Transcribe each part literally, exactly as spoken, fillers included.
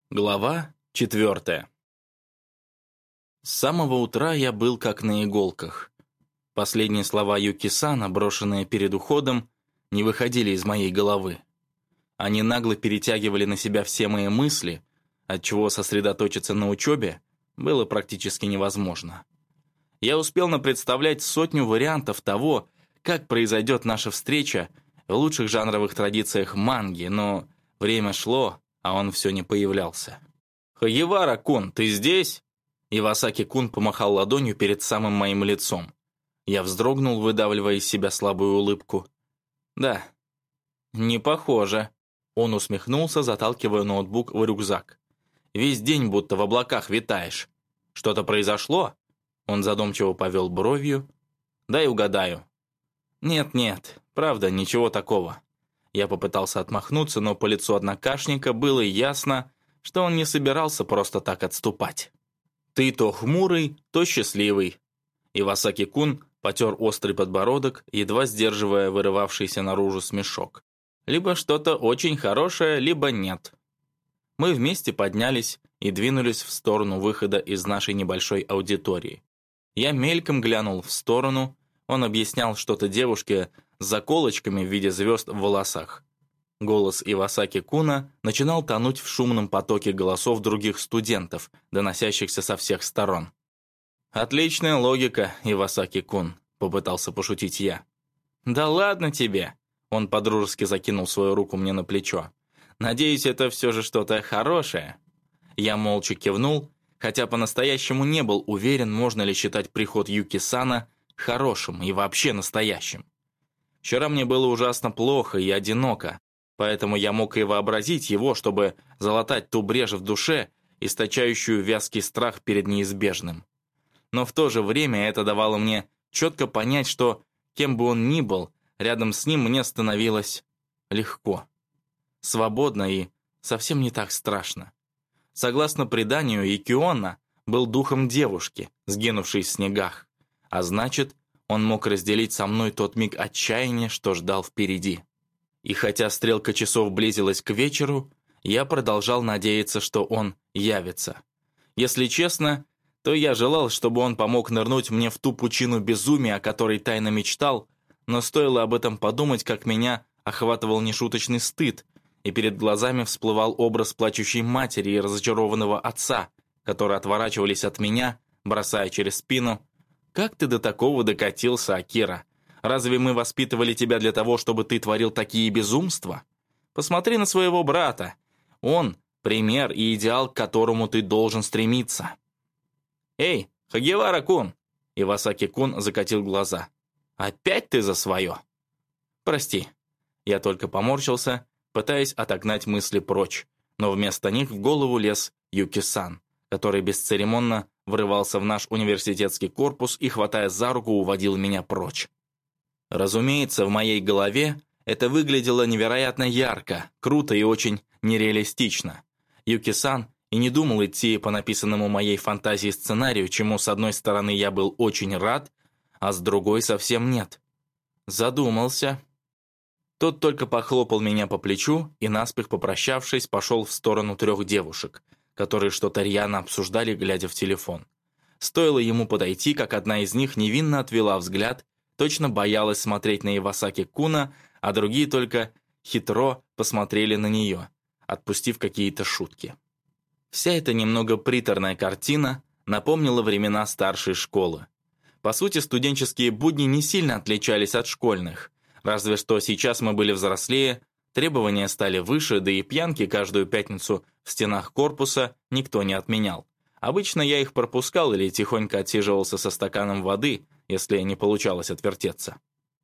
Глава четвертая. С самого утра я был как на иголках. Последние слова Юки-сана, брошенные перед уходом, не выходили из моей головы. Они нагло перетягивали на себя все мои мысли, отчего сосредоточиться на учебе было практически невозможно. Я успел напредставлять сотню вариантов того, как произойдет наша встреча в лучших жанровых традициях манги, но время шло, а он все не появлялся. «Хагевара-кун, ты здесь?» Ивасаки-кун помахал ладонью перед самым моим лицом. Я вздрогнул, выдавливая из себя слабую улыбку. «Да». «Не похоже». Он усмехнулся, заталкивая ноутбук в рюкзак. «Весь день будто в облаках витаешь. Что-то произошло?» Он задумчиво повел бровью. «Дай угадаю». «Нет-нет, правда, ничего такого». Я попытался отмахнуться, но по лицу однокашника было ясно, что он не собирался просто так отступать. «Ты то хмурый, то счастливый». Ивасаки-кун потер острый подбородок, едва сдерживая вырывавшийся наружу смешок. «Либо что-то очень хорошее, либо нет». Мы вместе поднялись и двинулись в сторону выхода из нашей небольшой аудитории. Я мельком глянул в сторону, он объяснял что-то девушке с заколочками в виде звезд в волосах. Голос Ивасаки-куна начинал тонуть в шумном потоке голосов других студентов, доносящихся со всех сторон. «Отличная логика, Ивасаки-кун», — попытался пошутить я. «Да ладно тебе!» — он подружески закинул свою руку мне на плечо. «Надеюсь, это все же что-то хорошее». Я молча кивнул, хотя по-настоящему не был уверен, можно ли считать приход Юки-сана хорошим и вообще настоящим. Вчера мне было ужасно плохо и одиноко, поэтому я мог и вообразить его, чтобы залатать ту брешь в душе, источающую вязкий страх перед неизбежным. Но в то же время это давало мне четко понять, что, кем бы он ни был, рядом с ним мне становилось легко, свободно и совсем не так страшно. Согласно преданию, Икиона был духом девушки, сгинувшей в снегах, а значит, он мог разделить со мной тот миг отчаяния, что ждал впереди. И хотя стрелка часов близилась к вечеру, я продолжал надеяться, что он явится. Если честно, то я желал, чтобы он помог нырнуть мне в ту пучину безумия, о которой тайно мечтал, но стоило об этом подумать, как меня охватывал нешуточный стыд, и перед глазами всплывал образ плачущей матери и разочарованного отца, которые отворачивались от меня, бросая через спину: «Как ты до такого докатился, Акира? Разве мы воспитывали тебя для того, чтобы ты творил такие безумства? Посмотри на своего брата. Он — пример и идеал, к которому ты должен стремиться». «Эй, Хагевара-кун!» Ивасаки-кун закатил глаза. «Опять ты за свое?» «Прости». Я только поморщился, пытаясь отогнать мысли прочь, но вместо них в голову лез Юки-сан, который бесцеремонно врывался в наш университетский корпус и, хватая за руку, уводил меня прочь. Разумеется, в моей голове это выглядело невероятно ярко, круто и очень нереалистично. Юки-сан и не думал идти по написанному моей фантазии сценарию, чему с одной стороны я был очень рад, а с другой совсем нет. Задумался. Тот только похлопал меня по плечу и, наспех попрощавшись, пошел в сторону трех девушек, которые что-то рьяно обсуждали, глядя в телефон. Стоило ему подойти, как одна из них невинно отвела взгляд, точно боялась смотреть на Ивасаки-куна, а другие только хитро посмотрели на нее, отпустив какие-то шутки. Вся эта немного приторная картина напомнила времена старшей школы. По сути, студенческие будни не сильно отличались от школьных, разве что сейчас мы были взрослее, требования стали выше, да и пьянки каждую пятницу в стенах корпуса никто не отменял. Обычно я их пропускал или тихонько отсиживался со стаканом воды, если не получалось отвертеться.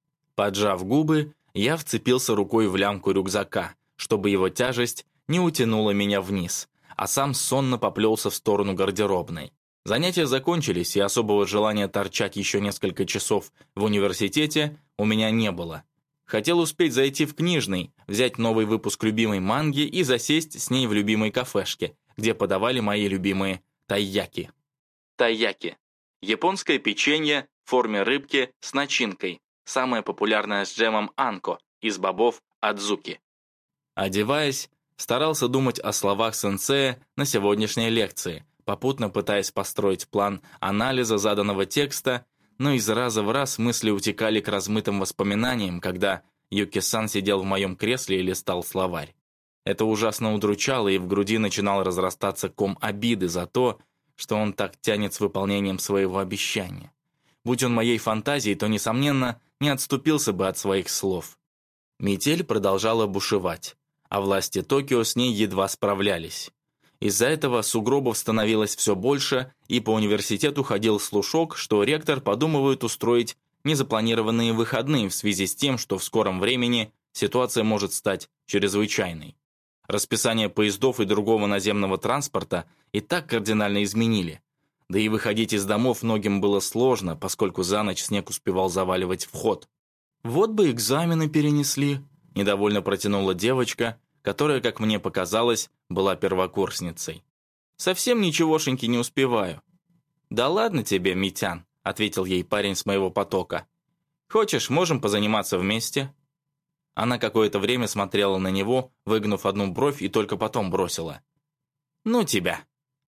Поджав губы, я вцепился рукой в лямку рюкзака, чтобы его тяжесть не утянула меня вниз, а сам сонно поплелся в сторону гардеробной. Занятия закончились, и особого желания торчать еще несколько часов в университете у меня не было. Хотел успеть зайти в книжный, взять новый выпуск любимой манги и засесть с ней в любимой кафешке, где подавали мои любимые тайяки. Тайяки – японское печенье в форме рыбки с начинкой, самое популярное с джемом анко из бобов адзуки. Одеваясь, Старался думать о словах сенсея на сегодняшней лекции, попутно пытаясь построить план анализа заданного текста, но из раза в раз мысли утекали к размытым воспоминаниям, когда Юки-сан сидел в моем кресле и листал словарь. Это ужасно удручало, и в груди начинал разрастаться ком обиды за то, что он так тянет с выполнением своего обещания. Будь он моей фантазией, то, несомненно, не отступился бы от своих слов. Метель продолжала бушевать, а власти Токио с ней едва справлялись. Из-за этого сугробов становилось все больше, и по университету ходил слушок, что ректор подумывает устроить незапланированные выходные в связи с тем, что в скором времени ситуация может стать чрезвычайной. Расписание поездов и другого наземного транспорта и так кардинально изменили. Да и выходить из домов многим было сложно, поскольку за ночь снег успевал заваливать вход. «Вот бы экзамены перенесли», – недовольно протянула девочка, которая, как мне показалось, была первокурсницей. «Совсем ничегошеньки не успеваю». «Да ладно тебе, Митян», – ответил ей парень с моего потока. «Хочешь, можем позаниматься вместе?» Она какое-то время смотрела на него, выгнув одну бровь, и только потом бросила: «Ну тебя».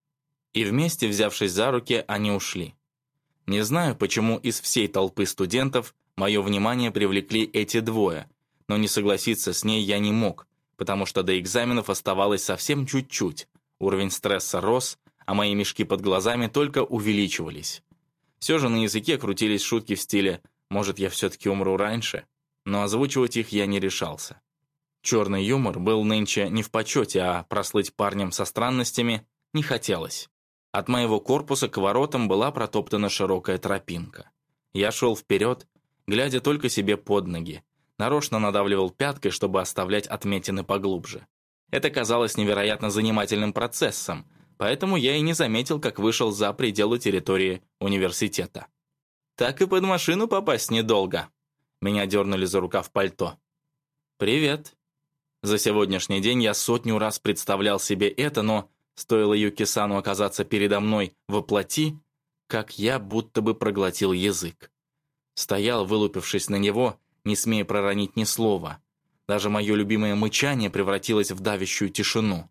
И вместе, взявшись за руки, они ушли. Не знаю, почему из всей толпы студентов мое внимание привлекли эти двое, но не согласиться с ней я не мог, потому что до экзаменов оставалось совсем чуть-чуть. Уровень стресса рос, а мои мешки под глазами только увеличивались. Все же на языке крутились шутки в стиле «может, я все-таки умру раньше?», но озвучивать их я не решался. Черный юмор был нынче не в почете, а прослыть парнем со странностями не хотелось. От моего корпуса к воротам была протоптана широкая тропинка. Я шел вперед, глядя только себе под ноги, нарочно надавливал пяткой, чтобы оставлять отметины поглубже. Это казалось невероятно занимательным процессом, поэтому я и не заметил, как вышел за пределы территории университета. «Так и под машину попасть недолго». Меня дернули за рукав пальто. «Привет». За сегодняшний день я сотню раз представлял себе это, но стоило Юки-сану оказаться передо мной воплоти, как я будто бы проглотил язык. Стоял, вылупившись на него, не смея проронить ни слова. Даже мое любимое мычание превратилось в давящую тишину.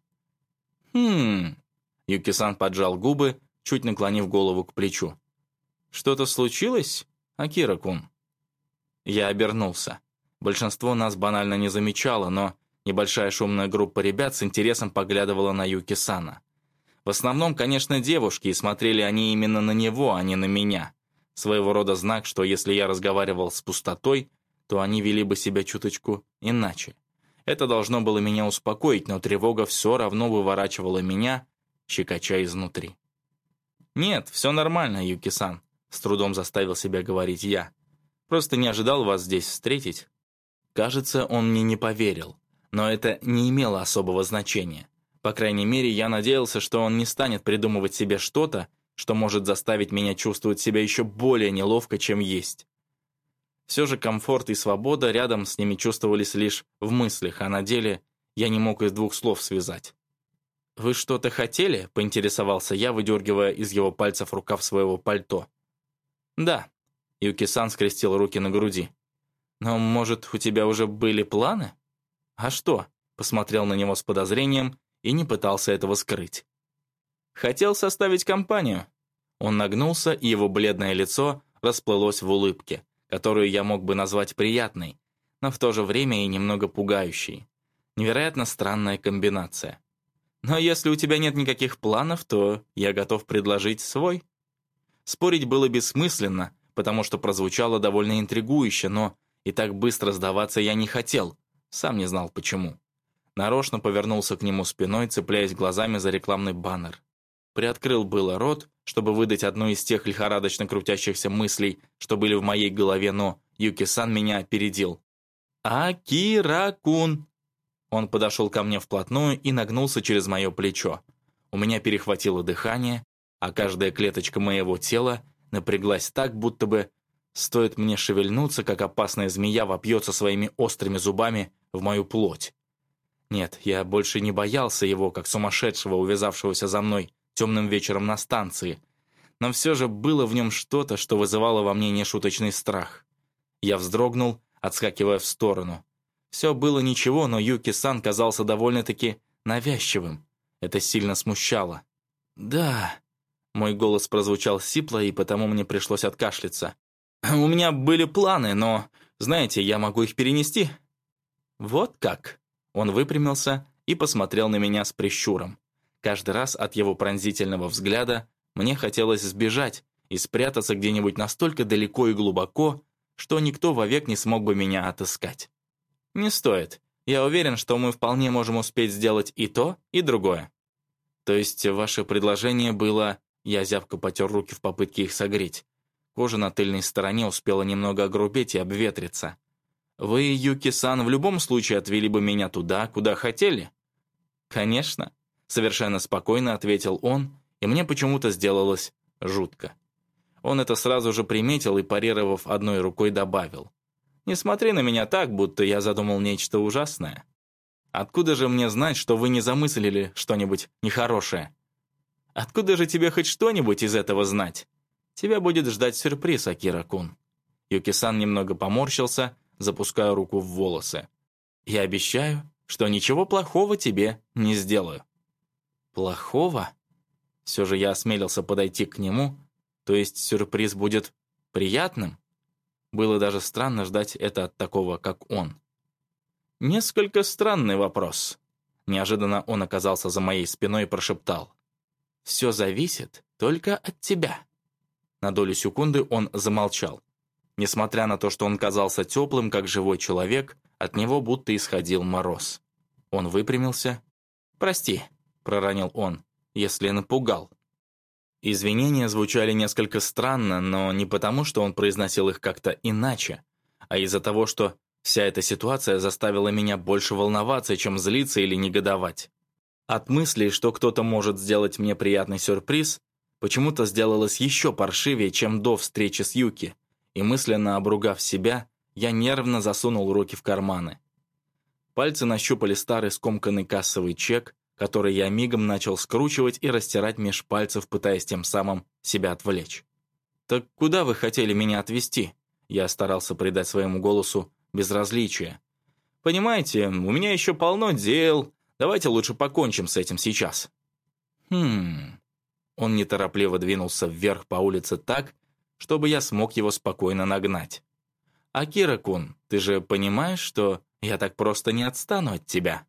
«Хм...» Юки-сан поджал губы, чуть наклонив голову к плечу. «Что-то случилось, Акира-кун?» Я обернулся. Большинство нас банально не замечало, но небольшая шумная группа ребят с интересом поглядывала на Юки-сана. В основном, конечно, девушки, и смотрели они именно на него, а не на меня. Своего рода знак, что если я разговаривал с пустотой, то они вели бы себя чуточку иначе. Это должно было меня успокоить, но тревога все равно выворачивала меня, щекоча изнутри. «Нет, все нормально, Юки-сан», — с трудом заставил себя говорить я. «Просто не ожидал вас здесь встретить». Кажется, он мне не поверил, но это не имело особого значения. По крайней мере, я надеялся, что он не станет придумывать себе что-то, что может заставить меня чувствовать себя еще более неловко, чем есть. Все же комфорт и свобода рядом с ними чувствовались лишь в мыслях, а на деле я не мог из двух слов связать. «Вы что-то хотели?» — поинтересовался я, выдергивая из его пальцев рукав своего пальто. «Да», — Юки-сан скрестил руки на груди. «Но, может, у тебя уже были планы?» «А что?» — посмотрел на него с подозрением и не пытался этого скрыть. «Хотел составить компанию». Он нагнулся, и его бледное лицо расплылось в улыбке, которую я мог бы назвать приятной, но в то же время и немного пугающей. Невероятно странная комбинация. «Но если у тебя нет никаких планов, то я готов предложить свой». Спорить было бессмысленно, потому что прозвучало довольно интригующе, но и так быстро сдаваться я не хотел, сам не знал почему. Нарочно повернулся к нему спиной, цепляясь глазами за рекламный баннер. Приоткрыл было рот, чтобы выдать одну из тех лихорадочно крутящихся мыслей, что были в моей голове, но Юки-сан меня опередил. «Акира-кун!» Он подошел ко мне вплотную и нагнулся через мое плечо. У меня перехватило дыхание, а каждая клеточка моего тела напряглась так, будто бы стоит мне шевельнуться, как опасная змея вопьется своими острыми зубами в мою плоть. Нет, я больше не боялся его, как сумасшедшего, увязавшегося за мной темным вечером на станции, но все же было в нем что-то, что вызывало во мне нешуточный страх. Я вздрогнул, отскакивая в сторону. Все было ничего, но Юки-сан казался довольно-таки навязчивым. Это сильно смущало. «Да», — мой голос прозвучал сипло, и потому мне пришлось откашляться. «У меня были планы, но, знаете, я могу их перенести». «Вот как?» Он выпрямился и посмотрел на меня с прищуром. Каждый раз от его пронзительного взгляда мне хотелось сбежать и спрятаться где-нибудь настолько далеко и глубоко, что никто вовек не смог бы меня отыскать. «Не стоит. Я уверен, что мы вполне можем успеть сделать и то, и другое». «То есть ваше предложение было...» Я зябко потер руки в попытке их согреть. Кожа на тыльной стороне успела немного огрубеть и обветриться. «Вы, Юки-сан, в любом случае отвели бы меня туда, куда хотели?» «Конечно», — совершенно спокойно ответил он, и мне почему-то сделалось жутко. Он это сразу же приметил и, парировав одной рукой, добавил. «Не смотри на меня так, будто я задумал нечто ужасное. Откуда же мне знать, что вы не замыслили что-нибудь нехорошее? Откуда же тебе хоть что-нибудь из этого знать? Тебя будет ждать сюрприз, Акира-кун». Юки-сан немного поморщился, запуская руку в волосы. «Я обещаю, что ничего плохого тебе не сделаю». «Плохого?» Все же я осмелился подойти к нему, то есть сюрприз будет приятным? Было даже странно ждать это от такого, как он. «Несколько странный вопрос». Неожиданно он оказался за моей спиной и прошептал. «Все зависит только от тебя». На долю секунды он замолчал. Несмотря на то, что он казался теплым, как живой человек, от него будто исходил мороз. Он выпрямился. «Прости», — проронил он, — «если напугал». Извинения звучали несколько странно, но не потому, что он произносил их как-то иначе, а из-за того, что вся эта ситуация заставила меня больше волноваться, чем злиться или негодовать. От мысли, что кто-то может сделать мне приятный сюрприз, почему-то сделалось еще паршивее, чем до встречи с Юки, и мысленно обругав себя, я нервно засунул руки в карманы. Пальцы нащупали старый скомканный кассовый чек, который я мигом начал скручивать и растирать меж пальцев, пытаясь тем самым себя отвлечь. «Так куда вы хотели меня отвезти?» Я старался придать своему голосу безразличие. «Понимаете, у меня еще полно дел. Давайте лучше покончим с этим сейчас». «Хм...» Он неторопливо двинулся вверх по улице так, чтобы я смог его спокойно нагнать. «Акира-кун, ты же понимаешь, что я так просто не отстану от тебя?»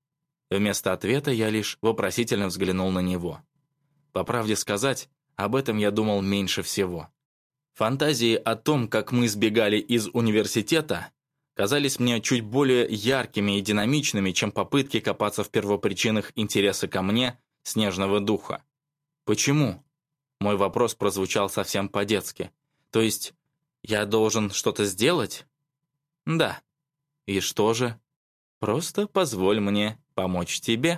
Вместо ответа я лишь вопросительно взглянул на него. По правде сказать, об этом я думал меньше всего. Фантазии о том, как мы сбегали из университета, казались мне чуть более яркими и динамичными, чем попытки копаться в первопричинах интереса ко мне, снежного духа. «Почему?» Мой вопрос прозвучал совсем по-детски. «То есть, я должен что-то сделать?» «Да». «И что же?» «Просто позволь мне помочь тебе».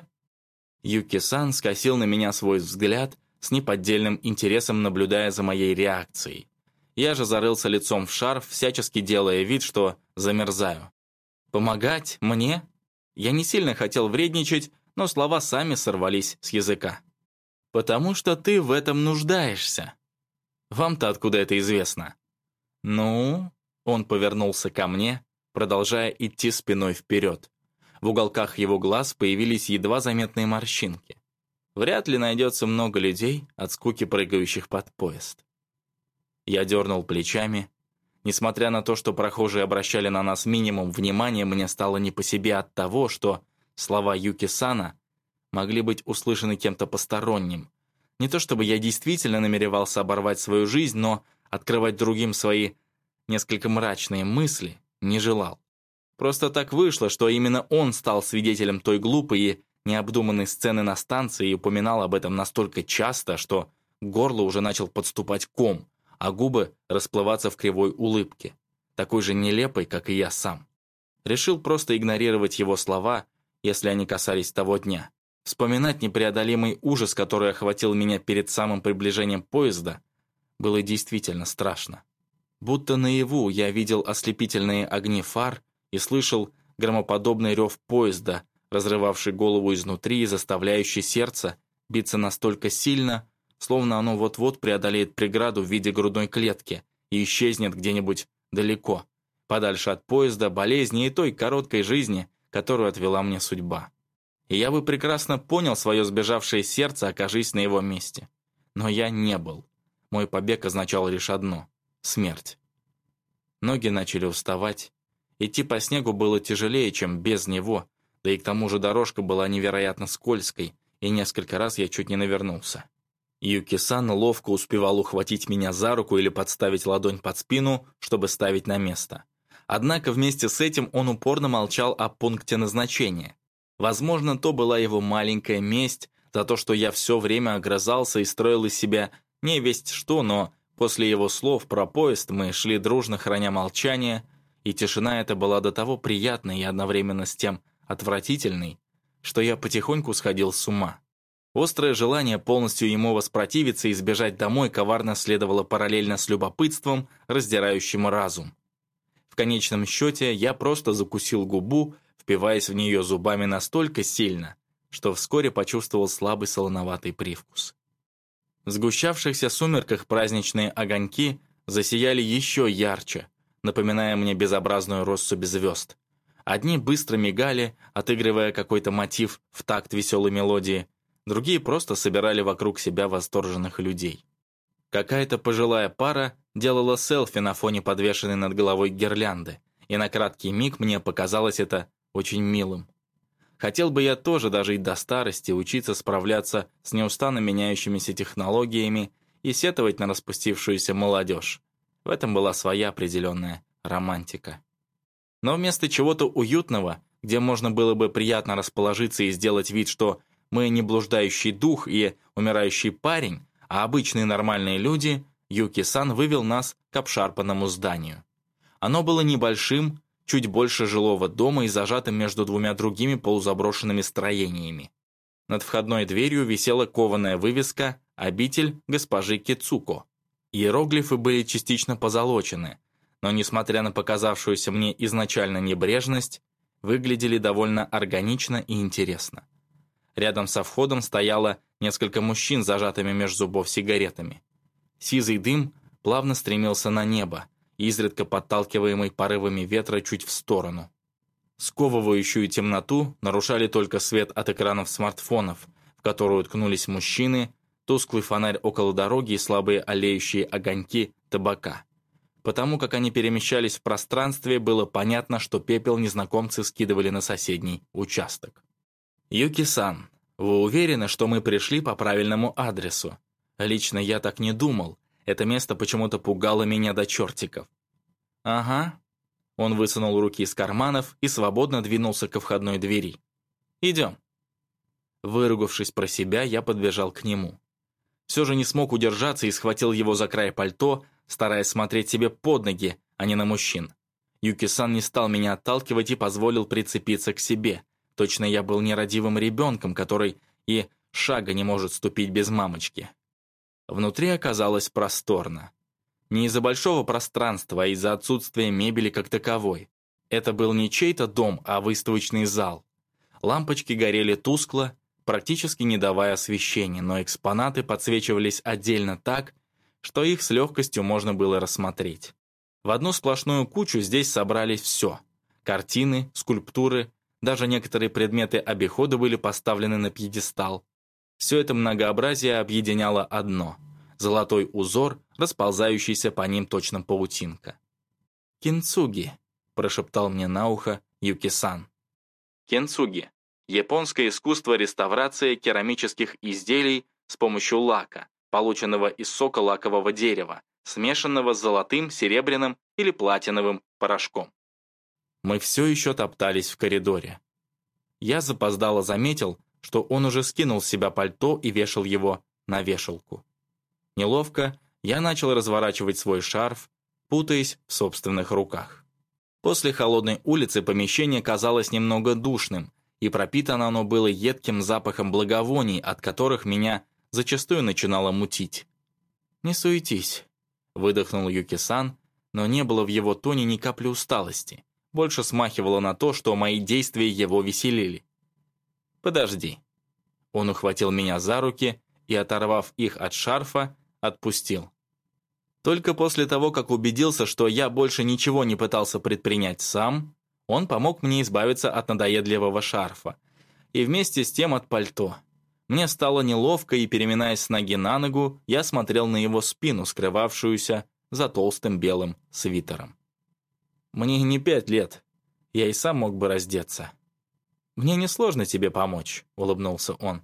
Юки-сан скосил на меня свой взгляд с неподдельным интересом, наблюдая за моей реакцией. Я же зарылся лицом в шарф, всячески делая вид, что замерзаю. «Помогать? Мне?» Я не сильно хотел вредничать, но слова сами сорвались с языка. «Потому что ты в этом нуждаешься». «Вам-то откуда это известно?» «Ну...» Он повернулся ко мне, продолжая идти спиной вперед. В уголках его глаз появились едва заметные морщинки. Вряд ли найдется много людей, от скуки прыгающих под поезд. Я дернул плечами. Несмотря на то, что прохожие обращали на нас минимум внимания, мне стало не по себе от того, что слова Юки-сана могли быть услышаны кем-то посторонним. Не то чтобы я действительно намеревался оборвать свою жизнь, но открывать другим свои несколько мрачные мысли не желал. Просто так вышло, что именно он стал свидетелем той глупой и необдуманной сцены на станции и упоминал об этом настолько часто, что к горлу уже начал подступать ком, а губы расплываться в кривой улыбке, такой же нелепой, как и я сам. Решил просто игнорировать его слова, если они касались того дня. Вспоминать непреодолимый ужас, который охватил меня перед самым приближением поезда, было действительно страшно. Будто наяву я видел ослепительные огни фар и слышал громоподобный рев поезда, разрывавший голову изнутри и заставляющий сердце биться настолько сильно, словно оно вот-вот преодолеет преграду в виде грудной клетки и исчезнет где-нибудь далеко, подальше от поезда, болезни и той короткой жизни, которую отвела мне судьба. И я бы прекрасно понял свое сбежавшее сердце, окажись на его месте. Но я не был. Мой побег означал лишь одно — смерть. Ноги начали уставать. Идти по снегу было тяжелее, чем без него, да и к тому же дорожка была невероятно скользкой, и несколько раз я чуть не навернулся. Юки-сан ловко успевал ухватить меня за руку или подставить ладонь под спину, чтобы ставить на место. Однако вместе с этим он упорно молчал о пункте назначения. Возможно, то была его маленькая месть за то, что я все время огрызался и строил из себя не весть что, но после его слов про поезд мы шли дружно, храня молчание, и тишина эта была до того приятной и одновременно с тем отвратительной, что я потихоньку сходил с ума. Острое желание полностью ему воспротивиться и сбежать домой коварно следовало параллельно с любопытством, раздирающим разум. В конечном счете я просто закусил губу, впиваясь в нее зубами настолько сильно, что вскоре почувствовал слабый солоноватый привкус. В сгущавшихся сумерках праздничные огоньки засияли еще ярче, напоминая мне безобразную россыпь звезд. Одни быстро мигали, отыгрывая какой-то мотив в такт веселой мелодии, другие просто собирали вокруг себя восторженных людей. Какая-то пожилая пара делала селфи на фоне подвешенной над головой гирлянды, и на краткий миг мне показалось это очень милым. Хотел бы я тоже дожить до старости, учиться справляться с неустанно меняющимися технологиями и сетовать на распустившуюся молодежь. В этом была своя определенная романтика. Но вместо чего-то уютного, где можно было бы приятно расположиться и сделать вид, что мы не блуждающий дух и умирающий парень, а обычные нормальные люди, Юки-сан вывел нас к обшарпанному зданию. Оно было небольшим, чуть больше жилого дома и зажатым между двумя другими полузаброшенными строениями. Над входной дверью висела кованая вывеска «Обитель госпожи Кицуко». Иероглифы были частично позолочены, но, несмотря на показавшуюся мне изначально небрежность, выглядели довольно органично и интересно. Рядом со входом стояло несколько мужчин с зажатыми между зубов сигаретами. Сизый дым плавно стремился на небо, изредка подталкиваемый порывами ветра чуть в сторону. Сковывающую темноту нарушали только свет от экранов смартфонов, в которые уткнулись мужчины, тусклый фонарь около дороги и слабые олеющие огоньки табака. Потому как они перемещались в пространстве, было понятно, что пепел незнакомцы скидывали на соседний участок. «Юки-сан, вы уверены, что мы пришли по правильному адресу? Лично я так не думал. Это место почему-то пугало меня до чертиков». «Ага». Он высунул руки из карманов и свободно двинулся ко входной двери. «Идем». Выругавшись про себя, я подбежал к нему. Все же не смог удержаться и схватил его за край пальто, стараясь смотреть себе под ноги, а не на мужчин. Юки-сан не стал меня отталкивать и позволил прицепиться к себе. Точно я был нерадивым ребенком, который и шага не может ступить без мамочки. Внутри оказалось просторно. Не из-за большого пространства, а из-за отсутствия мебели как таковой. Это был не чей-то дом, а выставочный зал. Лампочки горели тускло, практически не давая освещения, но экспонаты подсвечивались отдельно так, что их с легкостью можно было рассмотреть. В одну сплошную кучу здесь собрались все. Картины, скульптуры, даже некоторые предметы обихода были поставлены на пьедестал. Все это многообразие объединяло одно — золотой узор, расползающийся по ним точно паутинка. «Кинцуги», — прошептал мне на ухо Юки-сан. Кинцуги — японское искусство реставрации керамических изделий с помощью лака, полученного из сока лакового дерева, смешанного с золотым, серебряным или платиновым порошком. Мы все еще топтались в коридоре. Я запоздало заметил, что он уже скинул с себя пальто и вешал его на вешалку. Неловко я начал разворачивать свой шарф, путаясь в собственных руках. После холодной улицы помещение казалось немного душным, и пропитано оно было едким запахом благовоний, от которых меня зачастую начинало мутить. «Не суетись», — выдохнул Юки-сан, но не было в его тоне ни капли усталости. Больше смахивало на то, что мои действия его веселили. «Подожди». Он ухватил меня за руки и, оторвав их от шарфа, отпустил. Только после того, как убедился, что я больше ничего не пытался предпринять сам, он помог мне избавиться от надоедливого шарфа. и вместе с тем от пальто. Мне стало неловко, и, переминаясь с ноги на ногу, я смотрел на его спину, скрывавшуюся за толстым белым свитером. «Мне не пять лет. Я и сам мог бы раздеться». «Мне несложно тебе помочь», — улыбнулся он.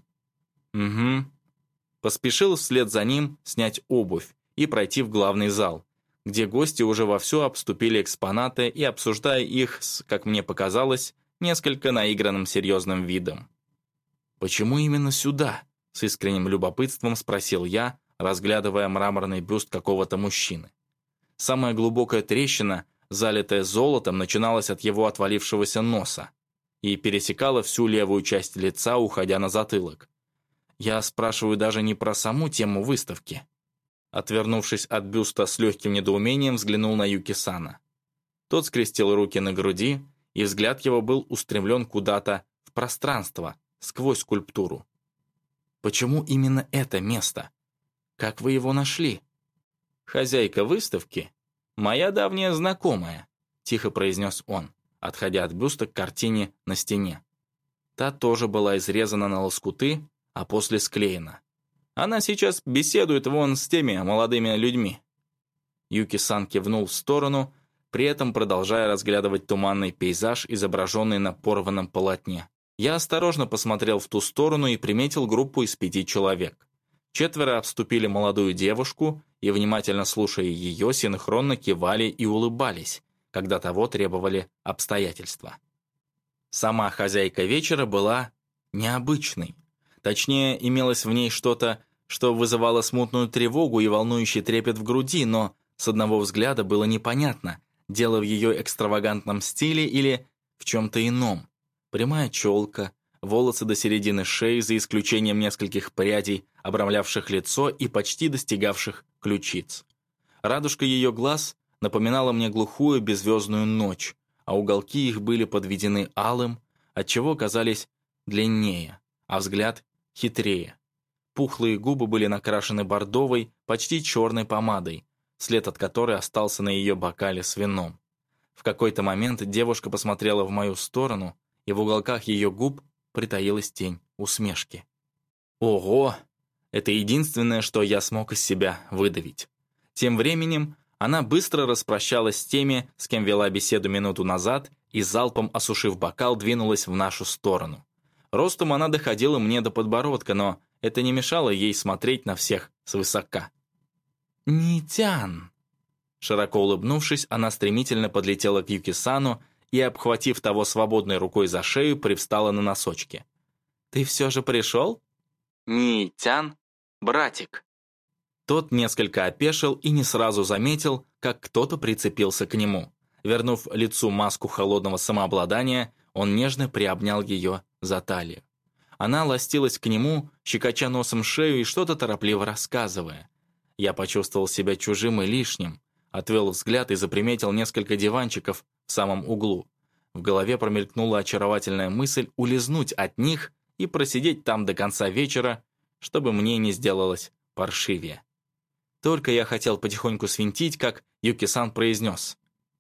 «Угу». Поспешил вслед за ним снять обувь и пройти в главный зал, где гости уже вовсю обступили экспонаты и, обсуждая их с, как мне показалось, несколько наигранным серьезным видом. «Почему именно сюда?» — с искренним любопытством спросил я, разглядывая мраморный бюст какого-то мужчины. Самая глубокая трещина, залитая золотом, начиналась от его отвалившегося носа и пересекала всю левую часть лица, уходя на затылок. Я спрашиваю даже не про саму тему выставки. Отвернувшись от бюста, с легким недоумением взглянул на Юки-сана. Тот скрестил руки на груди, и взгляд его был устремлен куда-то в пространство, сквозь скульптуру. «Почему именно это место? Как вы его нашли?» «Хозяйка выставки — моя давняя знакомая», — тихо произнес он, отходя от бюста к картине на стене. Та тоже была изрезана на лоскуты, а после склеена. Она сейчас беседует вон с теми молодыми людьми». Юки-сан кивнул в сторону, при этом продолжая разглядывать туманный пейзаж, изображенный на порванном полотне. Я осторожно посмотрел в ту сторону и приметил группу из пяти человек. Четверо обступили молодую девушку и, внимательно слушая ее, синхронно кивали и улыбались, когда того требовали обстоятельства. Сама хозяйка вечера была необычной. Точнее, имелось в ней что-то, что вызывало смутную тревогу и волнующий трепет в груди, но с одного взгляда было непонятно, дело в ее экстравагантном стиле или в чем-то ином. Прямая челка, волосы до середины шеи, за исключением нескольких прядей, обрамлявших лицо и почти достигавших ключиц. Радужка ее глаз напоминала мне глухую беззвездную ночь, а уголки их были подведены алым, отчего казались длиннее, а взгляд хитрее. Пухлые губы были накрашены бордовой, почти черной помадой, след от которой остался на ее бокале с вином. В какой-то момент девушка посмотрела в мою сторону, и в уголках ее губ притаилась тень усмешки. Ого! Это единственное, что я смог из себя выдавить. Тем временем она быстро распрощалась с теми, с кем вела беседу минуту назад, и залпом осушив бокал, двинулась в нашу сторону. Ростом она доходила мне до подбородка, но это не мешало ей смотреть на всех свысока. «Нитян!» Широко улыбнувшись, она стремительно подлетела к Юки-сану и, обхватив того свободной рукой за шею, привстала на носочки. «Ты все же пришел?» «Нитян, братик». Тот несколько опешил и не сразу заметил, как кто-то прицепился к нему. Вернув лицу маску холодного самообладания, он нежно приобнял ее за талию. Она ластилась к нему, щекоча носом шею и что-то торопливо рассказывая. Я почувствовал себя чужим и лишним, отвел взгляд и заприметил несколько диванчиков в самом углу. В голове промелькнула очаровательная мысль улизнуть от них и просидеть там до конца вечера, чтобы мне не сделалось паршивее. Только я хотел потихоньку свинтить, как Юки-сан произнес: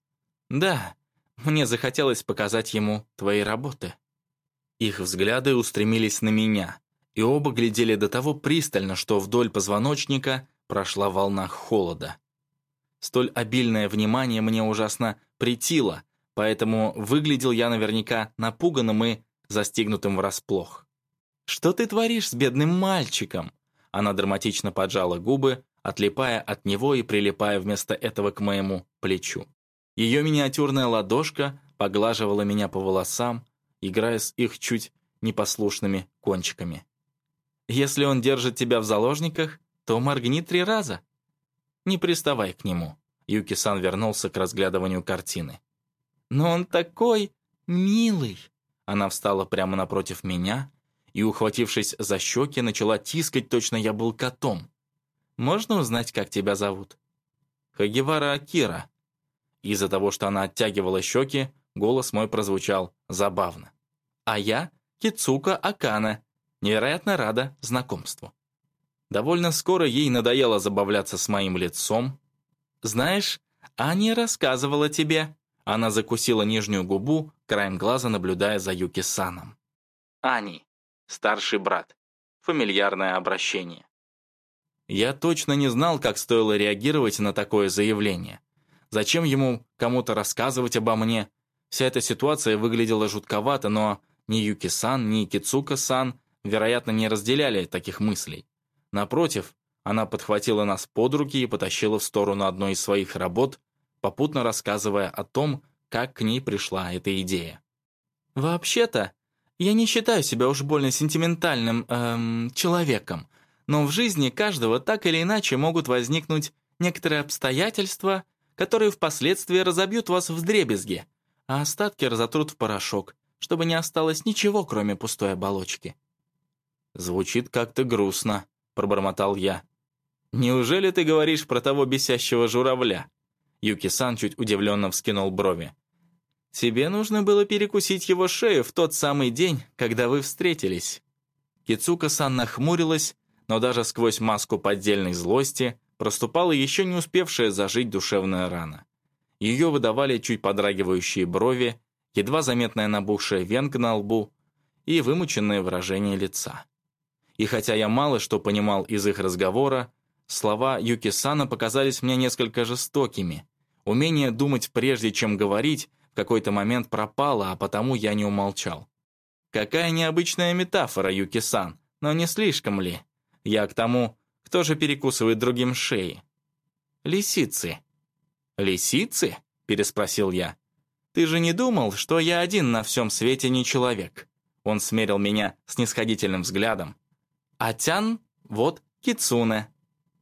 «Да, мне захотелось показать ему твои работы». Их взгляды устремились на меня, и оба глядели до того пристально, что вдоль позвоночника прошла волна холода. Столь обильное внимание мне ужасно претило, поэтому выглядел я наверняка напуганным и застигнутым врасплох. «Что ты творишь с бедным мальчиком?» Она драматично поджала губы, отлипая от него и прилипая вместо этого к моему плечу. Ее миниатюрная ладошка поглаживала меня по волосам, играя с их чуть непослушными кончиками. «Если он держит тебя в заложниках, то моргни три раза». «Не приставай к нему», — Юки-сан вернулся к разглядыванию картины. «Но он такой милый». Она встала прямо напротив меня и, ухватившись за щеки, начала тискать, точно я был котом. «Можно узнать, как тебя зовут?» «Хагевара Акира». Из-за того, что она оттягивала щеки, голос мой прозвучал забавно. «А я Кицука Акана. Невероятно рада знакомству». Довольно скоро ей надоело забавляться с моим лицом. «Знаешь, Аня рассказывала тебе». Она закусила нижнюю губу, краем глаза наблюдая за Юки-саном. Ани, старший брат. Фамильярное обращение. Я точно не знал, как стоило реагировать на такое заявление. Зачем ему кому-то рассказывать обо мне? Вся эта ситуация выглядела жутковато, но ни Юки-сан, ни Кицука-сан, вероятно, не разделяли таких мыслей. Напротив, она подхватила нас под руки и потащила в сторону одной из своих работ, попутно рассказывая о том, как к ней пришла эта идея. «Вообще-то, я не считаю себя уж больно сентиментальным эм, человеком, но в жизни каждого так или иначе могут возникнуть некоторые обстоятельства, которые впоследствии разобьют вас вдребезги, а остатки разотрут в порошок, чтобы не осталось ничего, кроме пустой оболочки». «Звучит как-то грустно», — пробормотал я. «Неужели ты говоришь про того бесящего журавля?» Юки-сан чуть удивленно вскинул брови. «Тебе нужно было перекусить его шею в тот самый день, когда вы встретились». Кицука-сан нахмурилась, но даже сквозь маску поддельной злости проступала еще не успевшая зажить душевная рана. Ее выдавали чуть подрагивающие брови, едва заметная набухшая венка на лбу и вымученное выражение лица. И хотя я мало что понимал из их разговора, слова Юки-сана показались мне несколько жестокими. Умение думать прежде, чем говорить, в какой-то момент пропало, а потому я не умолчал. Какая необычная метафора, Юки-сан, но не слишком ли? Я к тому, кто же перекусывает другим шеи. Лисицы. «Лисицы?» – переспросил я. «Ты же не думал, что я один на всем свете не человек?» Он смерил меня снисходительным взглядом. «А Тян – вот Кицуне».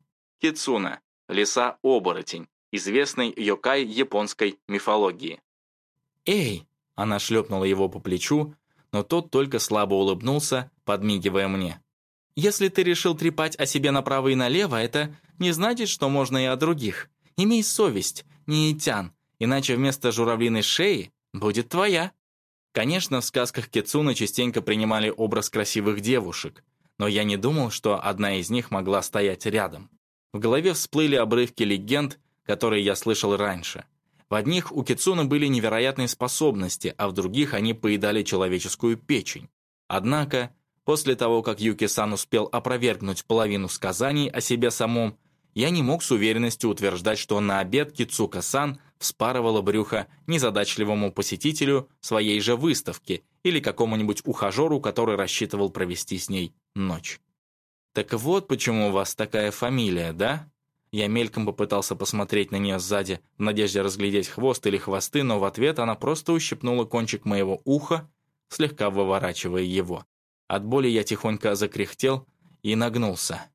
Кицуне – лиса-оборотень, известный йокай японской мифологии. «Эй!» – она шлепнула его по плечу, но тот только слабо улыбнулся, подмигивая мне. «Если ты решил трепать о себе направо и налево, это не значит, что можно и о других. Имей совесть, не Итян, иначе вместо журавлиной шеи будет твоя». Конечно, в сказках Кицуне частенько принимали образ красивых девушек, но я не думал, что одна из них могла стоять рядом. В голове всплыли обрывки легенд, которые я слышал раньше. В одних у Кицуне были невероятные способности, а в других они поедали человеческую печень. Однако, после того, как Юки-сан успел опровергнуть половину сказаний о себе самом, я не мог с уверенностью утверждать, что на обед Кицука-сан вспарывала брюхо незадачливому посетителю своей же выставки или какому-нибудь ухажеру, который рассчитывал провести с ней ночь. «Так вот почему у вас такая фамилия, да?» Я мельком попытался посмотреть на нее сзади, в надежде разглядеть хвост или хвосты, но в ответ она просто ущипнула кончик моего уха, слегка выворачивая его. От боли я тихонько закряхтел и нагнулся.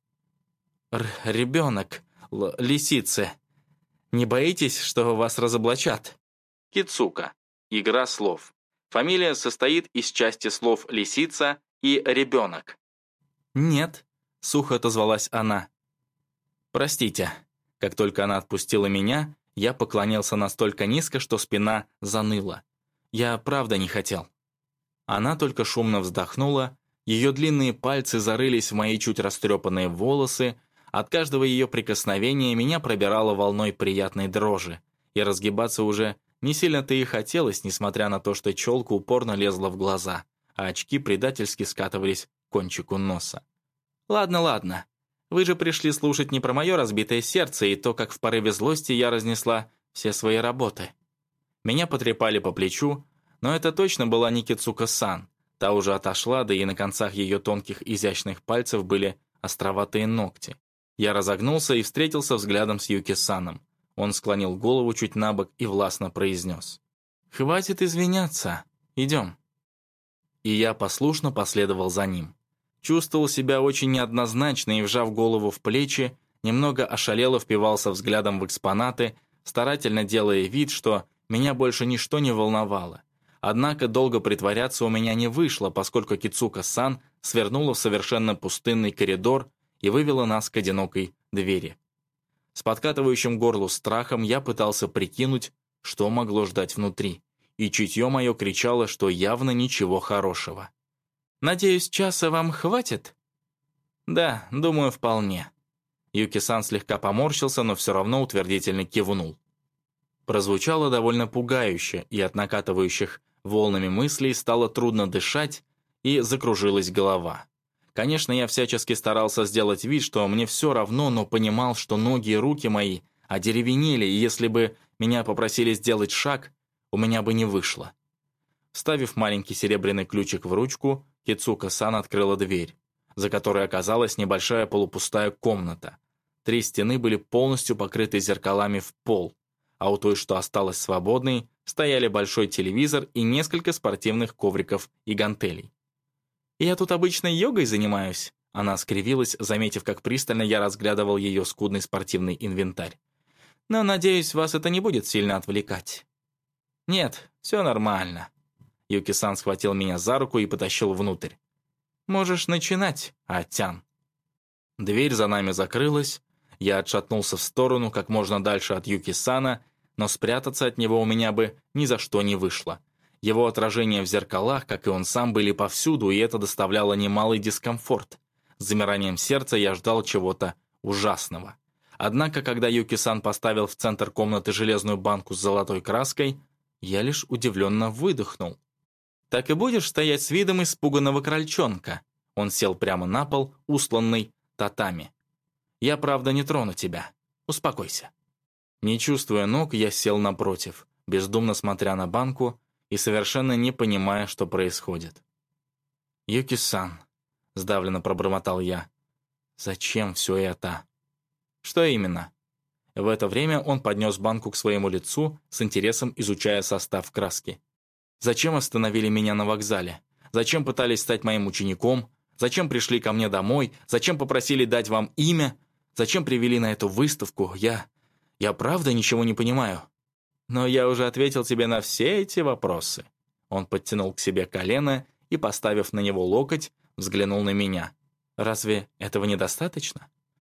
«Ребенок, лисицы, не боитесь, что вас разоблачат?» Кицука. Игра слов. Фамилия состоит из части слов «лисица» и «ребенок». «Нет», — сухо отозвалась она. «Простите». Как только она отпустила меня, я поклонился настолько низко, что спина заныла. Я правда не хотел. Она только шумно вздохнула, ее длинные пальцы зарылись в мои чуть растрепанные волосы, от каждого ее прикосновения меня пробирало волной приятной дрожи, и разгибаться уже не сильно-то и хотелось, несмотря на то, что челка упорно лезла в глаза, а очки предательски скатывались к кончику носа. «Ладно, ладно. Вы же пришли слушать не про мое разбитое сердце и то, как в порыве злости я разнесла все свои работы». Меня потрепали по плечу, но это точно была не Кицука-сан. Та уже отошла, да и на концах ее тонких изящных пальцев были островатые ногти. Я разогнулся и встретился взглядом с Юки-саном. Он склонил голову чуть набок и властно произнес: «Хватит извиняться, идем». И я послушно последовал за ним. Чувствовал себя очень неоднозначно и, вжав голову в плечи, немного ошалело впивался взглядом в экспонаты, старательно делая вид, что меня больше ничто не волновало. Однако долго притворяться у меня не вышло, поскольку Кицука-сан свернула в совершенно пустынный коридор и вывела нас к одинокой двери. С подкатывающим горлу страхом я пытался прикинуть, что могло ждать внутри, и чутье мое кричало, что явно ничего хорошего. «Надеюсь, часа вам хватит?» «Да, думаю, вполне». Юки-сан слегка поморщился, но все равно утвердительно кивнул. Прозвучало довольно пугающе, и от накатывающих волнами мыслей стало трудно дышать, и закружилась голова. Конечно, я всячески старался сделать вид, что мне все равно, но понимал, что ноги и руки мои одеревенели, и если бы меня попросили сделать шаг, у меня бы не вышло. Вставив маленький серебряный ключик в ручку, Кицука-сан открыла дверь, за которой оказалась небольшая полупустая комната. Три стены были полностью покрыты зеркалами в пол, а у той, что осталась свободной, стояли большой телевизор и несколько спортивных ковриков и гантелей. «Я тут обычно йогой занимаюсь», — она скривилась, заметив, как пристально я разглядывал ее скудный спортивный инвентарь. «Но, надеюсь, вас это не будет сильно отвлекать». «Нет, все нормально». Юки-сан схватил меня за руку и потащил внутрь. «Можешь начинать, Атян». Дверь за нами закрылась, я отшатнулся в сторону как можно дальше от Юки-сана, но спрятаться от него у меня бы ни за что не вышло. Его отражения в зеркалах, как и он сам, были повсюду, и это доставляло немалый дискомфорт. С замиранием сердца я ждал чего-то ужасного. Однако, когда Юки-сан поставил в центр комнаты железную банку с золотой краской, я лишь удивленно выдохнул. «Так и будешь стоять с видом испуганного крольчонка?» Он сел прямо на пол, устланный татами. «Я, правда, не трону тебя. Успокойся». Не чувствуя ног, я сел напротив, бездумно смотря на банку и совершенно не понимая, что происходит. «Юки-сан», — сдавленно пробормотал я, — «зачем все это?» «Что именно?» В это время он поднес банку к своему лицу, с интересом изучая состав краски. «Зачем остановили меня на вокзале? Зачем пытались стать моим учеником? Зачем пришли ко мне домой? Зачем попросили дать вам имя? Зачем привели на эту выставку? Я... я правда ничего не понимаю». «Но я уже ответил тебе на все эти вопросы». Он подтянул к себе колено и, поставив на него локоть, взглянул на меня. «Разве этого недостаточно?»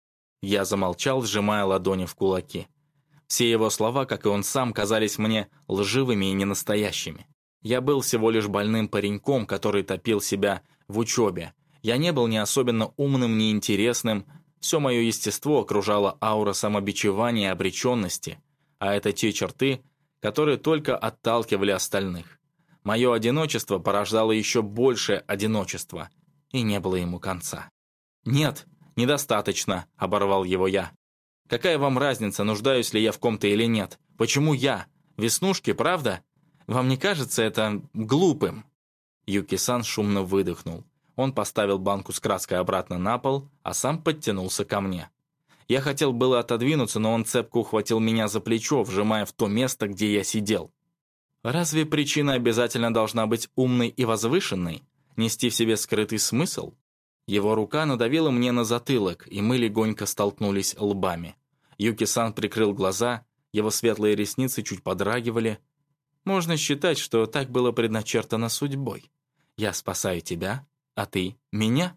Я замолчал, сжимая ладони в кулаки. Все его слова, как и он сам, казались мне лживыми и ненастоящими. Я был всего лишь больным пареньком, который топил себя в учебе. Я не был ни особенно умным, ни интересным. Все мое естество окружала аура самобичевания и обреченности, а это те черты, которые только отталкивали остальных. Мое одиночество порождало еще большее одиночество, и не было ему конца. «Нет, недостаточно», — оборвал его я. «Какая вам разница, нуждаюсь ли я в ком-то или нет? Почему я? Веснушки, правда? Вам не кажется это глупым?» Юки-сан шумно выдохнул. Он поставил банку с краской обратно на пол, а сам подтянулся ко мне. Я хотел было отодвинуться, но он цепко ухватил меня за плечо, вжимая в то место, где я сидел. «Разве причина обязательно должна быть умной и возвышенной? Нести в себе скрытый смысл?» Его рука надавила мне на затылок, и мы легонько столкнулись лбами. Юки-сан прикрыл глаза, его светлые ресницы чуть подрагивали. «Можно считать, что так было предначертано судьбой. Я спасаю тебя, а ты меня?»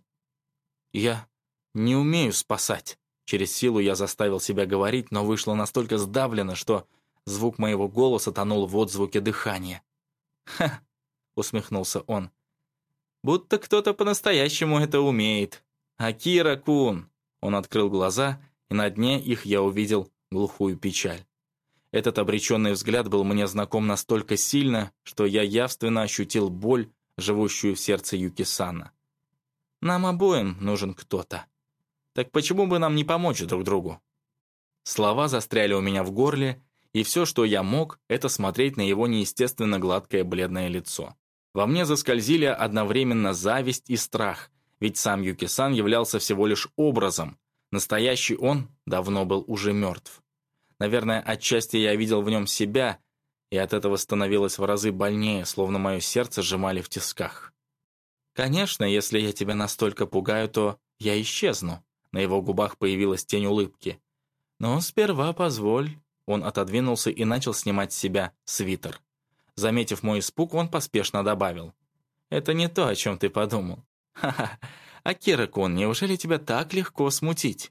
«Я не умею спасать». Через силу я заставил себя говорить, но вышло настолько сдавленно, что звук моего голоса тонул в отзвуке дыхания. «Ха!» — усмехнулся он. «Будто кто-то по-настоящему это умеет. Акира-кун!» Он открыл глаза, и на дне их я увидел глухую печаль. Этот обреченный взгляд был мне знаком настолько сильно, что я явственно ощутил боль, живущую в сердце Юки-сана. «Нам обоим нужен кто-то. Так почему бы нам не помочь друг другу?» Слова застряли у меня в горле, и все, что я мог, это смотреть на его неестественно гладкое бледное лицо. Во мне заскользили одновременно зависть и страх, ведь сам Юки-сан являлся всего лишь образом. Настоящий он давно был уже мертв. Наверное, отчасти я видел в нем себя, и от этого становилось в разы больнее, словно мое сердце сжимали в тисках. «Конечно, если я тебя настолько пугаю, то я исчезну». На его губах появилась тень улыбки. «Но сперва позволь». Он отодвинулся и начал снимать с себя свитер. Заметив мой испуг, он поспешно добавил. «Это не то, о чем ты подумал. Ха-ха, Акира-кун, неужели тебя так легко смутить?»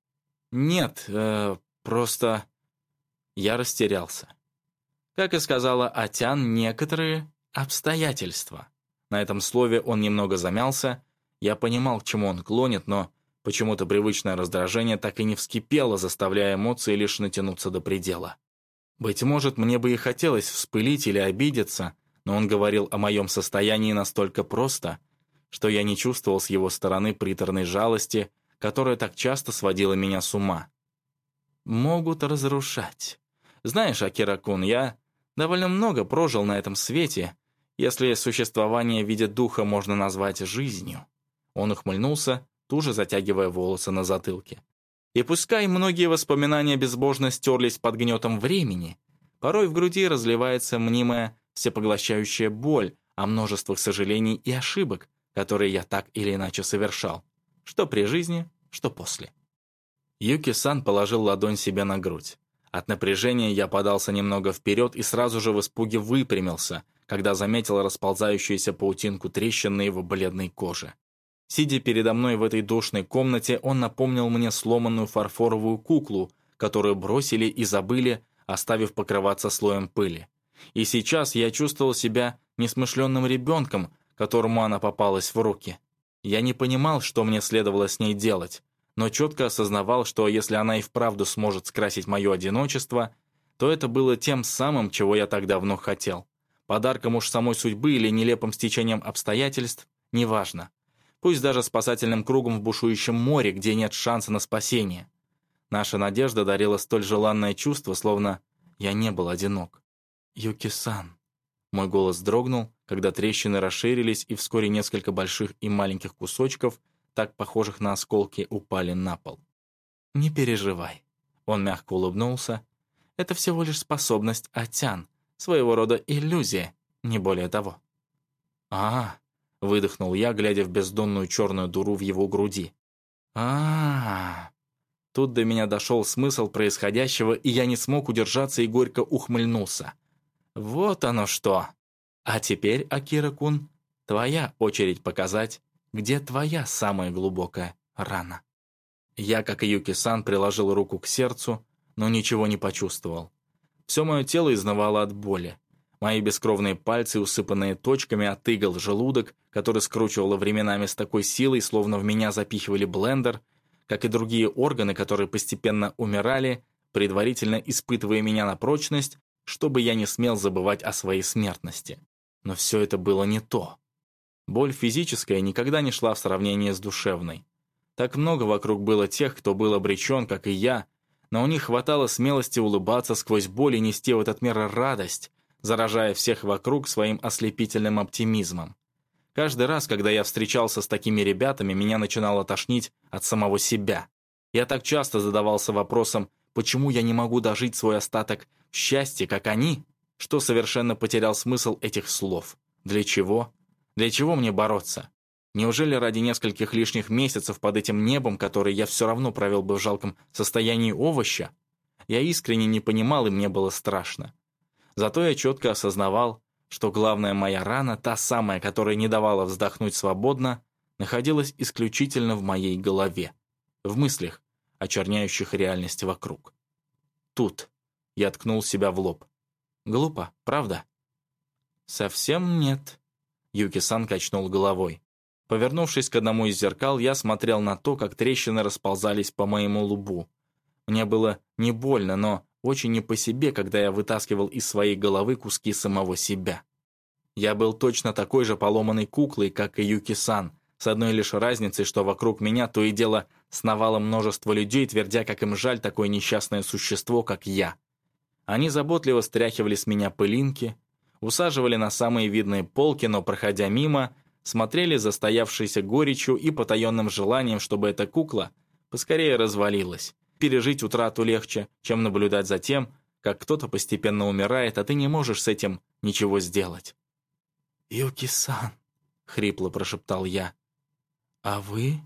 «Нет, э, просто...» Я растерялся. Как и сказала Атян, некоторые обстоятельства. На этом слове он немного замялся. Я понимал, к чему он клонит, но почему-то привычное раздражение так и не вскипело, заставляя эмоции лишь натянуться до предела. Быть может, мне бы и хотелось вспылить или обидеться, но он говорил о моем состоянии настолько просто, что я не чувствовал с его стороны приторной жалости, которая так часто сводила меня с ума. Могут разрушать. Знаешь, Акира-кун, я довольно много прожил на этом свете, если существование в виде духа можно назвать жизнью. Он ухмыльнулся, туже затягивая волосы на затылке. И пускай многие воспоминания безбожно стерлись под гнетом времени, порой в груди разливается мнимая всепоглощающая боль о множествах сожалений и ошибок, которые я так или иначе совершал, что при жизни, что после. Юки-сан положил ладонь себе на грудь. От напряжения я подался немного вперед и сразу же в испуге выпрямился, когда заметил расползающуюся паутинку трещин на его бледной коже. Сидя передо мной в этой душной комнате, он напомнил мне сломанную фарфоровую куклу, которую бросили и забыли, оставив покрываться слоем пыли. И сейчас я чувствовал себя несмышленным ребенком, которому она попалась в руки. Я не понимал, что мне следовало с ней делать, но четко осознавал, что если она и вправду сможет скрасить мое одиночество, то это было тем самым, чего я так давно хотел. Подарком уж самой судьбы или нелепым стечением обстоятельств, неважно. Пусть даже спасательным кругом в бушующем море, где нет шанса на спасение. Наша надежда дарила столь желанное чувство, словно я не был одинок. «Юки-сан». Мой голос дрогнул, когда трещины расширились, и вскоре несколько больших и маленьких кусочков, так похожих на осколки, упали на пол. «Не переживай». Он мягко улыбнулся. «Это всего лишь способность Атян, своего рода иллюзия, не более того». «А-а-а», выдохнул я, глядя в бездонную черную дыру в его груди. а, -а, -а. Тут до меня дошел смысл происходящего, и я не смог удержаться и горько ухмыльнулся. «Вот оно что! А теперь, Акира-кун, твоя очередь показать, где твоя самая глубокая рана». Я, как и Юки-сан, приложил руку к сердцу, но ничего не почувствовал. Все мое тело изнывало от боли. Мои бескровные пальцы, усыпанные точками от игл желудок, который скручивало временами с такой силой, словно в меня запихивали блендер, как и другие органы, которые постепенно умирали, предварительно испытывая меня на прочность, чтобы я не смел забывать о своей смертности. Но все это было не то. Боль физическая никогда не шла в сравнении с душевной. Так много вокруг было тех, кто был обречен, как и я, но у них хватало смелости улыбаться сквозь боль и нести в этот мир радость, заражая всех вокруг своим ослепительным оптимизмом. Каждый раз, когда я встречался с такими ребятами, меня начинало тошнить от самого себя. Я так часто задавался вопросом, почему я не могу дожить свой остаток в счастье, как они, что совершенно потерял смысл этих слов. Для чего? Для чего мне бороться? Неужели ради нескольких лишних месяцев под этим небом, который я все равно провел бы в жалком состоянии овоща? Я искренне не понимал, и мне было страшно. Зато я четко осознавал, что главная моя рана, та самая, которая не давала вздохнуть свободно, находилась исключительно в моей голове, в мыслях, очерняющих реальность вокруг. Тут я ткнул себя в лоб. Глупо, правда? Совсем нет. Юки-сан качнул головой. Повернувшись к одному из зеркал, я смотрел на то, как трещины расползались по моему лбу. Мне было не больно, но очень не по себе, когда я вытаскивал из своей головы куски самого себя. Я был точно такой же поломанной куклой, как и Юки-сан, с одной лишь разницей, что вокруг меня то и дело сновало множество людей, твердя, как им жаль такое несчастное существо, как я. Они заботливо стряхивали с меня пылинки, усаживали на самые видные полки, но, проходя мимо, смотрели застоявшейся горечью и потаенным желанием, чтобы эта кукла поскорее развалилась. Пережить утрату легче, чем наблюдать за тем, как кто-то постепенно умирает, а ты не можешь с этим ничего сделать. «Юки-сан», — хрипло прошептал я, — «а вы?»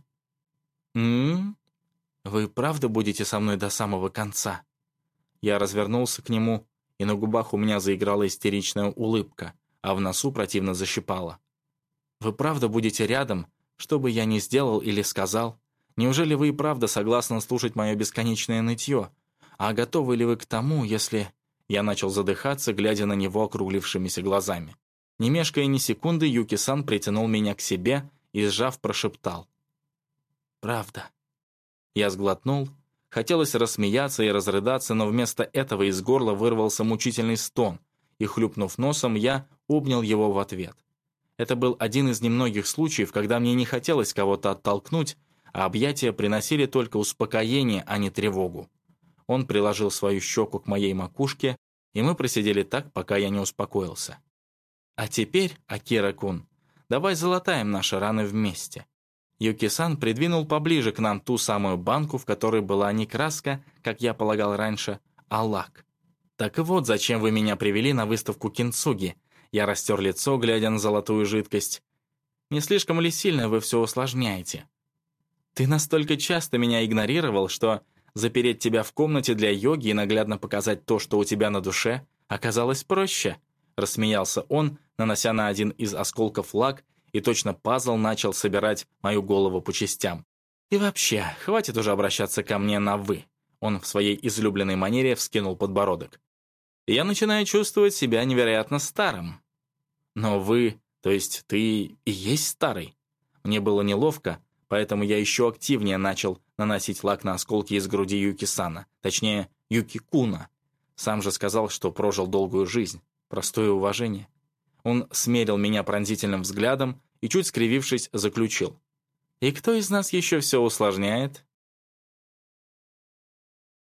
«М-м? Вы правда будете со мной до самого конца?» Я развернулся к нему, и на губах у меня заиграла истеричная улыбка, а в носу противно защипало. «Вы правда будете рядом, что бы я ни сделал или сказал? Неужели вы и правда согласны слушать мое бесконечное нытье? А готовы ли вы к тому, если...» Я начал задыхаться, глядя на него округлившимися глазами. Не мешкая ни секунды, Юки-сан притянул меня к себе и, сжав, прошептал. «Правда». Я сглотнул. Хотелось рассмеяться и разрыдаться, но вместо этого из горла вырвался мучительный стон, и, хлюпнув носом, я обнял его в ответ. Это был один из немногих случаев, когда мне не хотелось кого-то оттолкнуть, а объятия приносили только успокоение, а не тревогу. Он приложил свою щеку к моей макушке, и мы просидели так, пока я не успокоился. «А теперь, Акира-кун, давай залатаем наши раны вместе». Юки-сан придвинул поближе к нам ту самую банку, в которой была не краска, как я полагал раньше, а лак. «Так вот, зачем вы меня привели на выставку кинцуги?» Я растер лицо, глядя на золотую жидкость. «Не слишком ли сильно вы все усложняете? Ты настолько часто меня игнорировал, что запереть тебя в комнате для йоги и наглядно показать то, что у тебя на душе, оказалось проще», — рассмеялся он, нанося на один из осколков лак, и точно пазл начал собирать мою голову по частям. «И вообще, хватит уже обращаться ко мне на «вы». Он в своей излюбленной манере вскинул подбородок. «Я начинаю чувствовать себя невероятно старым». «Но вы, то есть ты и есть старый?» Мне было неловко, поэтому я еще активнее начал наносить лак на осколки из груди Юки-сана, точнее, Юки-куна. Сам же сказал, что прожил долгую жизнь. Простое уважение. Он смерил меня пронзительным взглядом и, чуть скривившись, заключил. «И кто из нас еще все усложняет?»